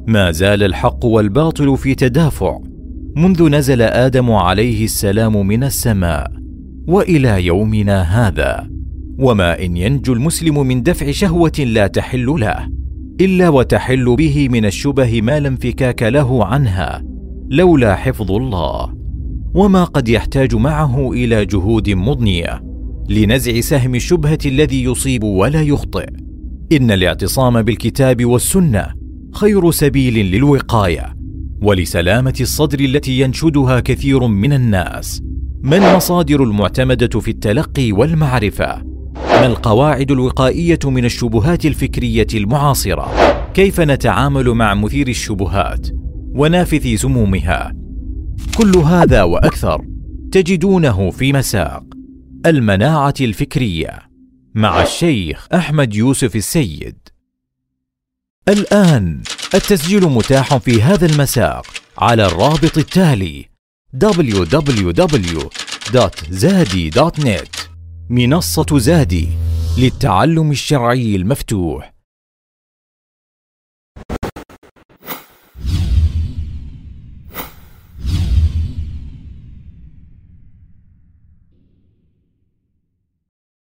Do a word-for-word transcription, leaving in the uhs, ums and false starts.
ما زال الحق والباطل في تدافع منذ نزل آدم عليه السلام من السماء وإلى يومنا هذا. وما إن ينجو المسلم من دفع شهوة لا تحل له إلا وتحل به من الشبه ما لا انفكاك له عنها لولا حفظ الله، وما قد يحتاج معه إلى جهود مضنية لنزع سهم الشبهة الذي يصيب ولا يخطئ. إن الاعتصام بالكتاب والسنة خير سبيل للوقاية ولسلامة الصدر التي ينشدها كثير من الناس. ما المصادر المعتمدة في التلقي والمعرفة؟ ما القواعد الوقائية من الشبهات الفكرية المعاصرة؟ كيف نتعامل مع مثير الشبهات ونافذ سمومها؟ كل هذا وأكثر تجدونه في مساق المناعة الفكرية مع الشيخ أحمد يوسف السيد. الآن التسجيل متاح في هذا المساق على الرابط التالي دبليو دبليو دبليو دوت زادي دوت نت. منصة زادي للتعلم الشرعي المفتوح.